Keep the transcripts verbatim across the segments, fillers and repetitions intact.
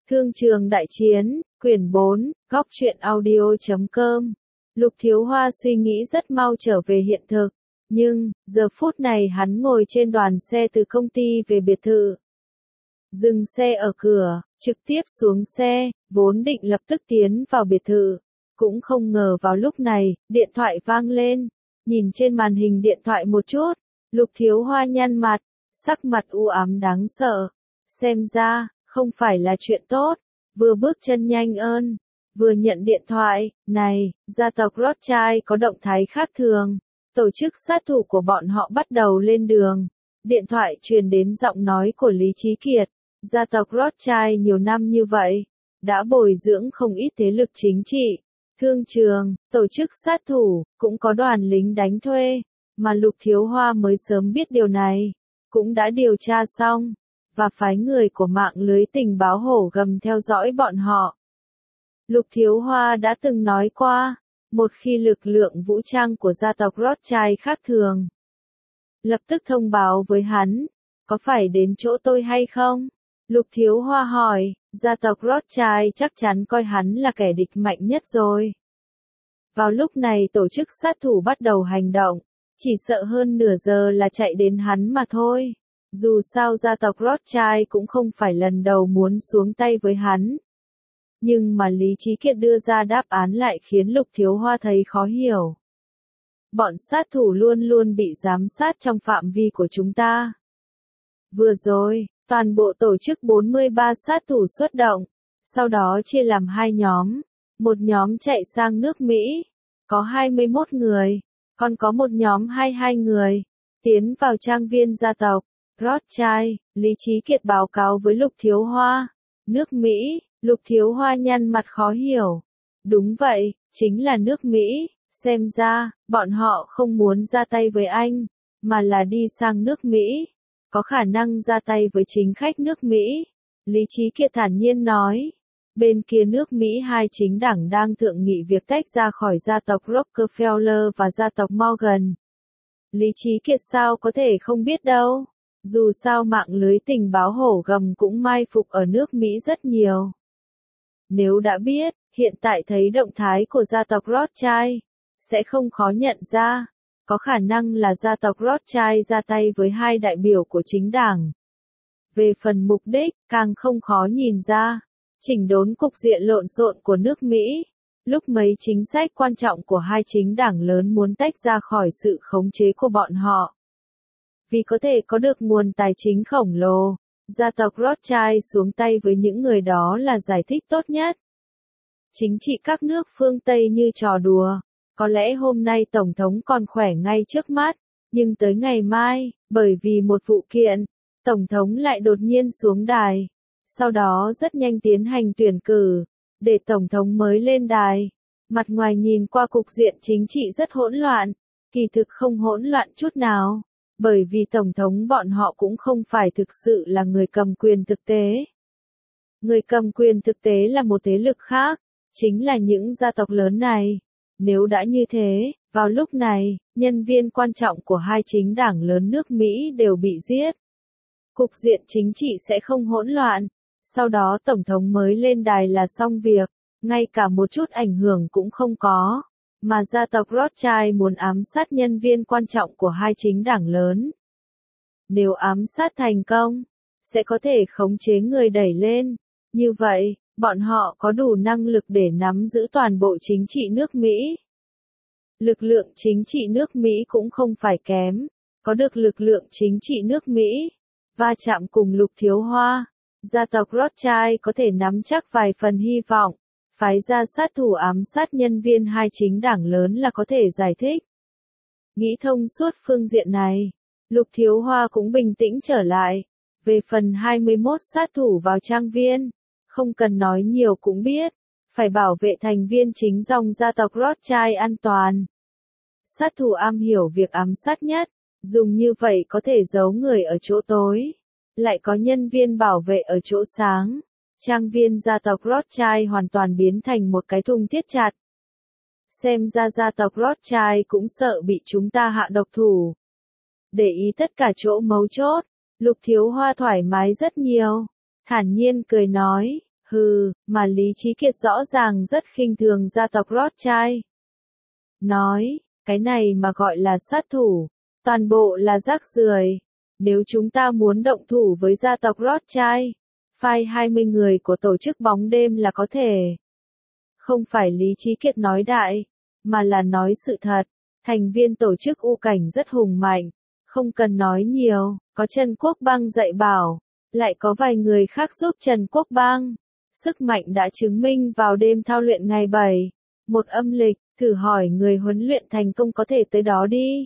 Thương trường đại chiến, quyển bốn, góc truyện audio chấm com. Lục Thiếu Hoa suy nghĩ rất mau trở về hiện thực, nhưng, giờ phút này hắn ngồi trên đoàn xe từ công ty về biệt thự. Dừng xe ở cửa, trực tiếp xuống xe, vốn định lập tức tiến vào biệt thự. Cũng không ngờ vào lúc này, điện thoại vang lên. Nhìn trên màn hình điện thoại một chút, Lục Thiếu Hoa nhăn mặt, sắc mặt u ám đáng sợ. Xem ra, không phải là chuyện tốt, vừa bước chân nhanh ơn, vừa nhận điện thoại, này, gia tộc Rothschild có động thái khác thường, tổ chức sát thủ của bọn họ bắt đầu lên đường. Điện thoại truyền đến giọng nói của Lý Chí Kiệt, gia tộc Rothschild nhiều năm như vậy, đã bồi dưỡng không ít thế lực chính trị, thương trường, tổ chức sát thủ, cũng có đoàn lính đánh thuê, mà Lục Thiếu Hoa mới sớm biết điều này, cũng đã điều tra xong và phái người của mạng lưới tình báo hổ gầm theo dõi bọn họ. Lục Thiếu Hoa đã từng nói qua, một khi lực lượng vũ trang của gia tộc Rothschild khác thường, lập tức thông báo với hắn, có phải đến chỗ tôi hay không? Lục Thiếu Hoa hỏi, gia tộc Rothschild chắc chắn coi hắn là kẻ địch mạnh nhất rồi. Vào lúc này tổ chức sát thủ bắt đầu hành động, chỉ sợ hơn nửa giờ là chạy đến hắn mà thôi. Dù sao gia tộc Rothschild cũng không phải lần đầu muốn xuống tay với hắn. Nhưng mà Lý Chí Kiệt đưa ra đáp án lại khiến Lục Thiếu Hoa thấy khó hiểu. Bọn sát thủ luôn luôn bị giám sát trong phạm vi của chúng ta. Vừa rồi, toàn bộ tổ chức bốn mươi ba sát thủ xuất động, sau đó chia làm hai nhóm. Một nhóm chạy sang nước Mỹ, có hai mươi mốt người, còn có một nhóm hai mươi hai người, tiến vào trang viên gia tộc Rothschild. Lý Chí Kiệt báo cáo với Lục Thiếu Hoa. Nước Mỹ, Lục Thiếu Hoa nhăn mặt khó hiểu. Đúng vậy, chính là nước Mỹ, xem ra, bọn họ không muốn ra tay với anh, mà là đi sang nước Mỹ. Có khả năng ra tay với chính khách nước Mỹ. Lý Chí Kiệt thản nhiên nói. Bên kia nước Mỹ hai chính đảng đang thượng nghị việc tách ra khỏi gia tộc Rockefeller và gia tộc Morgan. Lý Chí Kiệt sao có thể không biết đâu. Dù sao mạng lưới tình báo hổ gầm cũng mai phục ở nước Mỹ rất nhiều. Nếu đã biết, hiện tại thấy động thái của gia tộc Rothschild, sẽ không khó nhận ra, có khả năng là gia tộc Rothschild ra tay với hai đại biểu của chính đảng. Về phần mục đích, càng không khó nhìn ra, chỉnh đốn cục diện lộn xộn của nước Mỹ, lúc mấy chính sách quan trọng của hai chính đảng lớn muốn tách ra khỏi sự khống chế của bọn họ. Vì có thể có được nguồn tài chính khổng lồ, gia tộc Rothschild xuống tay với những người đó là giải thích tốt nhất. Chính trị các nước phương Tây như trò đùa, có lẽ hôm nay Tổng thống còn khỏe ngay trước mắt, nhưng tới ngày mai, bởi vì một vụ kiện, Tổng thống lại đột nhiên xuống đài, sau đó rất nhanh tiến hành tuyển cử, để Tổng thống mới lên đài. Mặt ngoài nhìn qua cục diện chính trị rất hỗn loạn, kỳ thực không hỗn loạn chút nào. Bởi vì Tổng thống bọn họ cũng không phải thực sự là người cầm quyền thực tế. Người cầm quyền thực tế là một thế lực khác, chính là những gia tộc lớn này. Nếu đã như thế, vào lúc này, nhân viên quan trọng của hai chính đảng lớn nước Mỹ đều bị giết. Cục diện chính trị sẽ không hỗn loạn, sau đó Tổng thống mới lên đài là xong việc, ngay cả một chút ảnh hưởng cũng không có. Mà gia tộc Rothschild muốn ám sát nhân viên quan trọng của hai chính đảng lớn. Nếu ám sát thành công, sẽ có thể khống chế người đẩy lên. Như vậy, bọn họ có đủ năng lực để nắm giữ toàn bộ chính trị nước Mỹ. Lực lượng chính trị nước Mỹ cũng không phải kém. Có được lực lượng chính trị nước Mỹ, va chạm cùng Lục Thiếu Hoa, gia tộc Rothschild có thể nắm chắc vài phần hy vọng. Phái ra sát thủ ám sát nhân viên hai chính đảng lớn là có thể giải thích. Nghĩ thông suốt phương diện này, Lục Thiếu Hoa cũng bình tĩnh trở lại. Về phần hai mươi mốt sát thủ vào trang viên, không cần nói nhiều cũng biết, phải bảo vệ thành viên chính dòng gia tộc Rothschild an toàn. Sát thủ am hiểu việc ám sát nhất, dùng như vậy có thể giấu người ở chỗ tối, lại có nhân viên bảo vệ ở chỗ sáng. Trang viên gia tộc Rothschild hoàn toàn biến thành một cái thùng thiết chặt. Xem ra gia tộc Rothschild cũng sợ bị chúng ta hạ độc thủ. Để ý tất cả chỗ mấu chốt, Lục Thiếu Hoa thoải mái rất nhiều. Thản nhiên cười nói, Hừ, mà Lý Chí Kiệt rõ ràng rất khinh thường gia tộc Rothschild. Nói, cái này mà gọi là sát thủ, toàn bộ là rác rưởi. Nếu chúng ta muốn động thủ với gia tộc Rothschild, phái hai mươi người của tổ chức bóng đêm là có thể. Không phải Lý Chí Kiệt nói đại, mà là nói sự thật. Thành viên tổ chức U Cảnh rất hùng mạnh, không cần nói nhiều, có Trần Quốc Bang dạy bảo, lại có vài người khác giúp Trần Quốc Bang. Sức mạnh đã chứng minh vào đêm thao luyện ngày bảy, một âm lịch, thử hỏi người huấn luyện thành công có thể tới đó đi.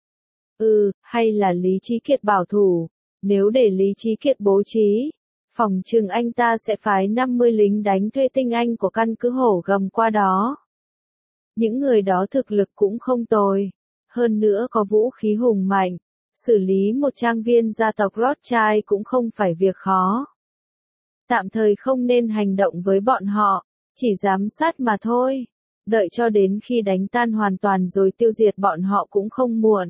Ừ, hay là Lý Chí Kiệt bảo thủ, nếu để Lý Chí Kiệt bố trí, phòng trừng anh ta sẽ phái năm mươi lính đánh thuê tinh anh của căn cứ Hổ Gầm qua đó. Những người đó thực lực cũng không tồi, hơn nữa có vũ khí hùng mạnh, xử lý một trang viên gia tộc Rothschild cũng không phải việc khó. Tạm thời không nên hành động với bọn họ, chỉ giám sát mà thôi, đợi cho đến khi đánh tan hoàn toàn rồi tiêu diệt bọn họ cũng không muộn.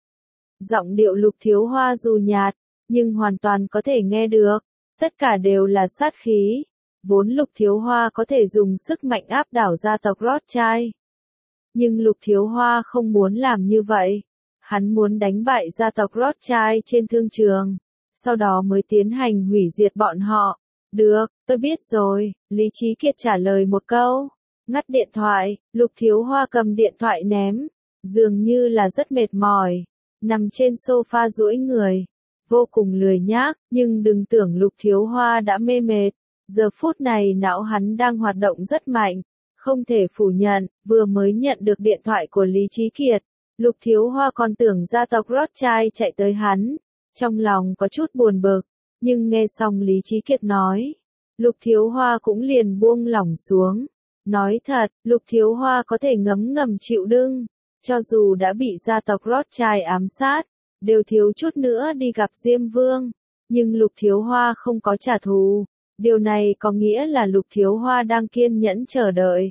Giọng điệu Lục Thiếu Hoa dù nhạt, nhưng hoàn toàn có thể nghe được, tất cả đều là sát khí, vốn Lục Thiếu Hoa có thể dùng sức mạnh áp đảo gia tộc Rothschild. Nhưng Lục Thiếu Hoa không muốn làm như vậy, hắn muốn đánh bại gia tộc Rothschild trên thương trường, sau đó mới tiến hành hủy diệt bọn họ. Được, tôi biết rồi, Lý Chí Kiệt trả lời một câu. Ngắt điện thoại, Lục Thiếu Hoa cầm điện thoại ném, dường như là rất mệt mỏi, nằm trên sofa duỗi người, vô cùng lười nhác, nhưng đừng tưởng Lục Thiếu Hoa đã mê mệt, giờ phút này não hắn đang hoạt động rất mạnh, không thể phủ nhận, vừa mới nhận được điện thoại của Lý Chí Kiệt, Lục Thiếu Hoa còn tưởng gia tộc Rothschild chạy tới hắn, trong lòng có chút buồn bực. Nhưng nghe xong Lý Chí Kiệt nói, Lục Thiếu Hoa cũng liền buông lỏng xuống. Nói thật, Lục Thiếu Hoa có thể ngấm ngầm chịu đựng, cho dù đã bị gia tộc Rothschild ám sát, đều thiếu chút nữa đi gặp Diêm Vương, nhưng Lục Thiếu Hoa không có trả thù. Điều này có nghĩa là Lục Thiếu Hoa đang kiên nhẫn chờ đợi.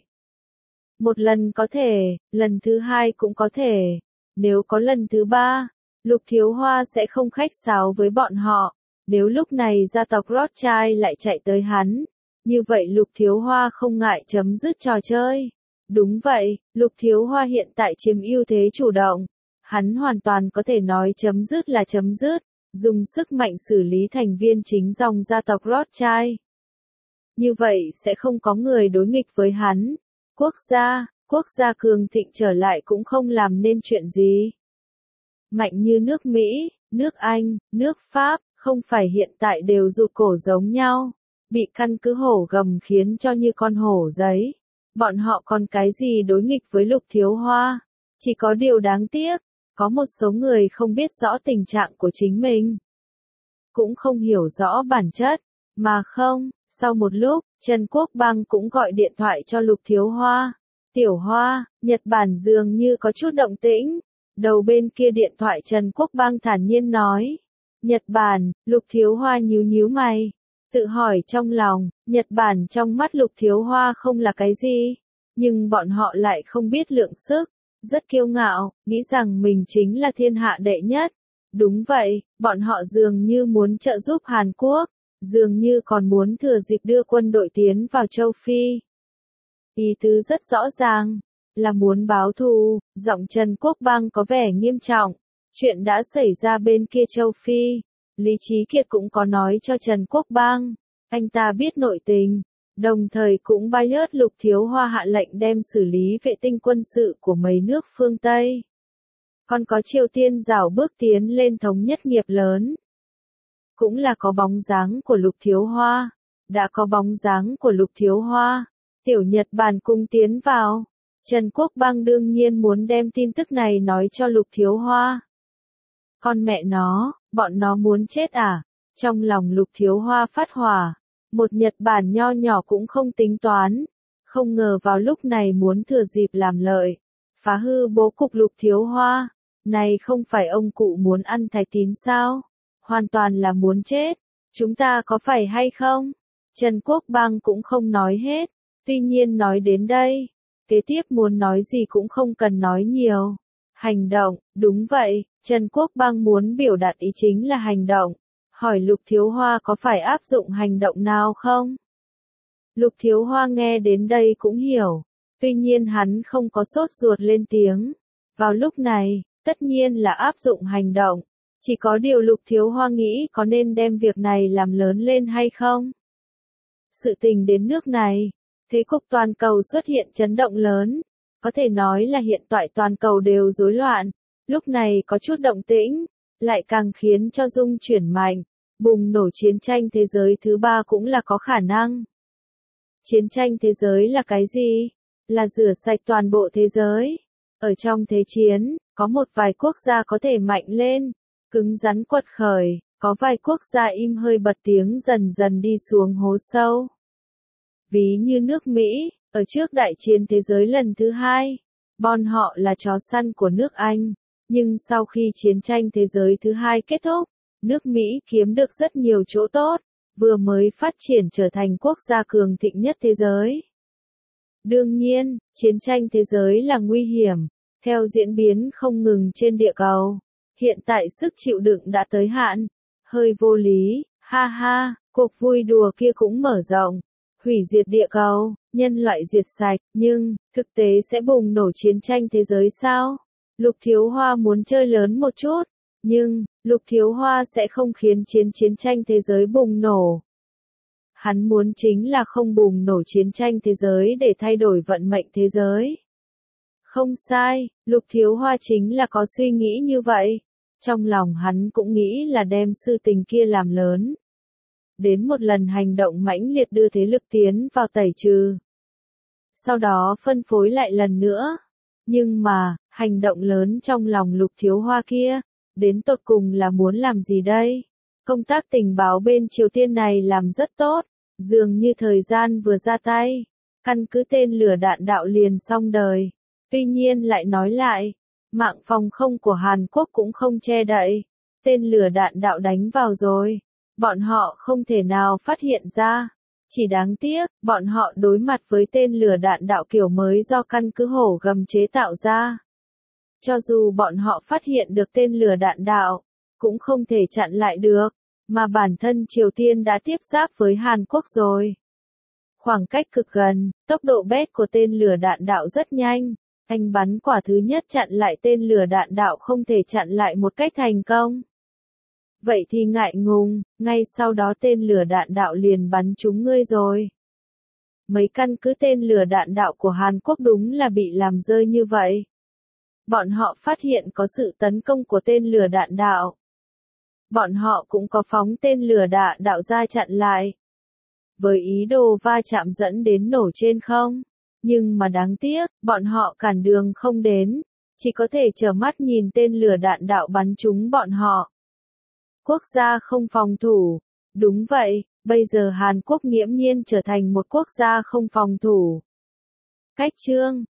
Một lần có thể, lần thứ hai cũng có thể, nếu có lần thứ ba, Lục Thiếu Hoa sẽ không khách sáo với bọn họ. Nếu lúc này gia tộc Rothschild lại chạy tới hắn, như vậy Lục Thiếu Hoa không ngại chấm dứt trò chơi. Đúng vậy, Lục Thiếu Hoa hiện tại chiếm ưu thế chủ động. Hắn hoàn toàn có thể nói chấm dứt là chấm dứt, dùng sức mạnh xử lý thành viên chính dòng gia tộc Rothschild. Như vậy sẽ không có người đối nghịch với hắn. Quốc gia, quốc gia cường thịnh trở lại cũng không làm nên chuyện gì. Mạnh như nước Mỹ, nước Anh, nước Pháp, không phải hiện tại đều rụt cổ giống nhau, bị căn cứ Hổ Gầm khiến cho như con hổ giấy. Bọn họ còn cái gì đối nghịch với Lục Thiếu Hoa? Chỉ có điều đáng tiếc, có một số người không biết rõ tình trạng của chính mình, cũng không hiểu rõ bản chất, mà không, sau một lúc, Trần Quốc Bang cũng gọi điện thoại cho Lục Thiếu Hoa. Tiểu Hoa, Nhật Bản dường như có chút động tĩnh. Đầu bên kia điện thoại Trần Quốc Bang thản nhiên nói. Nhật Bản, Lục Thiếu Hoa nhíu nhíu mày, tự hỏi trong lòng, Nhật Bản trong mắt Lục Thiếu Hoa không là cái gì, nhưng bọn họ lại không biết lượng sức, rất kiêu ngạo, nghĩ rằng mình chính là thiên hạ đệ nhất. Đúng vậy, bọn họ dường như muốn trợ giúp Hàn Quốc, dường như còn muốn thừa dịp đưa quân đội tiến vào châu Phi. Ý tứ rất rõ ràng, là muốn báo thù. Giọng Trần Quốc Bang có vẻ nghiêm trọng. Chuyện đã xảy ra bên kia châu Phi, Lý Chí Kiệt cũng có nói cho Trần Quốc Bang, anh ta biết nội tình, đồng thời cũng bay ớt Lục Thiếu Hoa hạ lệnh đem xử lý vệ tinh quân sự của mấy nước phương Tây. Còn có Triều Tiên rảo bước tiến lên thống nhất nghiệp lớn. Cũng là có bóng dáng của Lục Thiếu Hoa, đã có bóng dáng của Lục Thiếu Hoa, tiểu Nhật Bản cùng tiến vào. Trần Quốc Bang đương nhiên muốn đem tin tức này nói cho Lục Thiếu Hoa. Con mẹ nó, bọn nó muốn chết à? Trong lòng Lục Thiếu Hoa phát hỏa. Một Nhật Bản nho nhỏ cũng không tính toán. Không ngờ vào lúc này muốn thừa dịp làm lợi. Phá hư bố cục Lục Thiếu Hoa. Này không phải ông cụ muốn ăn thạch tín sao? Hoàn toàn là muốn chết. Chúng ta có phải hay không? Trần Quốc Bang cũng không nói hết. Tuy nhiên nói đến đây, kế tiếp muốn nói gì cũng không cần nói nhiều. Hành động, đúng vậy, Trần Quốc Bang muốn biểu đạt ý chính là hành động. Hỏi Lục Thiếu Hoa có phải áp dụng hành động nào không? Lục Thiếu Hoa nghe đến đây cũng hiểu, tuy nhiên hắn không có sốt ruột lên tiếng. Vào lúc này, tất nhiên là áp dụng hành động, chỉ có điều Lục Thiếu Hoa nghĩ có nên đem việc này làm lớn lên hay không. Sự tình đến nước này, thế cục toàn cầu xuất hiện chấn động lớn, có thể nói là hiện tại toàn cầu đều rối loạn, lúc này có chút động tĩnh, lại càng khiến cho dung chuyển mạnh, bùng nổ chiến tranh thế giới thứ ba cũng là có khả năng. Chiến tranh thế giới là cái gì? Là rửa sạch toàn bộ thế giới. Ở trong thế chiến, có một vài quốc gia có thể mạnh lên, cứng rắn quật khởi, có vài quốc gia im hơi bật tiếng dần dần đi xuống hố sâu. Ví như nước Mỹ, ở trước đại chiến thế giới lần thứ hai, bọn họ là chó săn của nước Anh, nhưng sau khi chiến tranh thế giới thứ hai kết thúc, nước Mỹ kiếm được rất nhiều chỗ tốt, vừa mới phát triển trở thành quốc gia cường thịnh nhất thế giới. Đương nhiên, chiến tranh thế giới là nguy hiểm, theo diễn biến không ngừng trên địa cầu. Hiện tại sức chịu đựng đã tới hạn, hơi vô lý, ha ha, cuộc vui đùa kia cũng mở rộng, hủy diệt địa cầu, nhân loại diệt sạch, nhưng, thực tế sẽ bùng nổ chiến tranh thế giới sao? Lục Thiếu Hoa muốn chơi lớn một chút, nhưng, Lục Thiếu Hoa sẽ không khiến chiến chiến tranh thế giới bùng nổ. Hắn muốn chính là không bùng nổ chiến tranh thế giới để thay đổi vận mệnh thế giới. Không sai, Lục Thiếu Hoa chính là có suy nghĩ như vậy. Trong lòng hắn cũng nghĩ là đem sự tình kia làm lớn. Đến một lần hành động mãnh liệt đưa thế lực tiến vào tẩy trừ. Sau đó phân phối lại lần nữa. Nhưng mà, hành động lớn trong lòng Lục Thiếu Hoa kia, đến tột cùng là muốn làm gì đây? Công tác tình báo bên Triều Tiên này làm rất tốt, dường như thời gian vừa ra tay, căn cứ tên lửa đạn đạo liền xong đời. Tuy nhiên lại nói lại, mạng phòng không của Hàn Quốc cũng không che đậy, tên lửa đạn đạo đánh vào rồi, bọn họ không thể nào phát hiện ra. Chỉ đáng tiếc, bọn họ đối mặt với tên lửa đạn đạo kiểu mới do căn cứ Hổ Gầm chế tạo ra. Cho dù bọn họ phát hiện được tên lửa đạn đạo, cũng không thể chặn lại được, mà bản thân Triều Tiên đã tiếp giáp với Hàn Quốc rồi. Khoảng cách cực gần, tốc độ bét của tên lửa đạn đạo rất nhanh, anh bắn quả thứ nhất chặn lại tên lửa đạn đạo không thể chặn lại một cách thành công. Vậy thì ngại ngùng, ngay sau đó tên lửa đạn đạo liền bắn trúng ngươi rồi. Mấy căn cứ tên lửa đạn đạo của Hàn Quốc đúng là bị làm rơi như vậy. Bọn họ phát hiện có sự tấn công của tên lửa đạn đạo. Bọn họ cũng có phóng tên lửa đạn đạo ra chặn lại. Với ý đồ va chạm dẫn đến nổ trên không. Nhưng mà đáng tiếc, bọn họ cản đường không đến. Chỉ có thể trơ mắt nhìn tên lửa đạn đạo bắn trúng bọn họ. Quốc gia không phòng thủ. Đúng vậy, bây giờ Hàn Quốc nghiễm nhiên trở thành một quốc gia không phòng thủ. Cách chương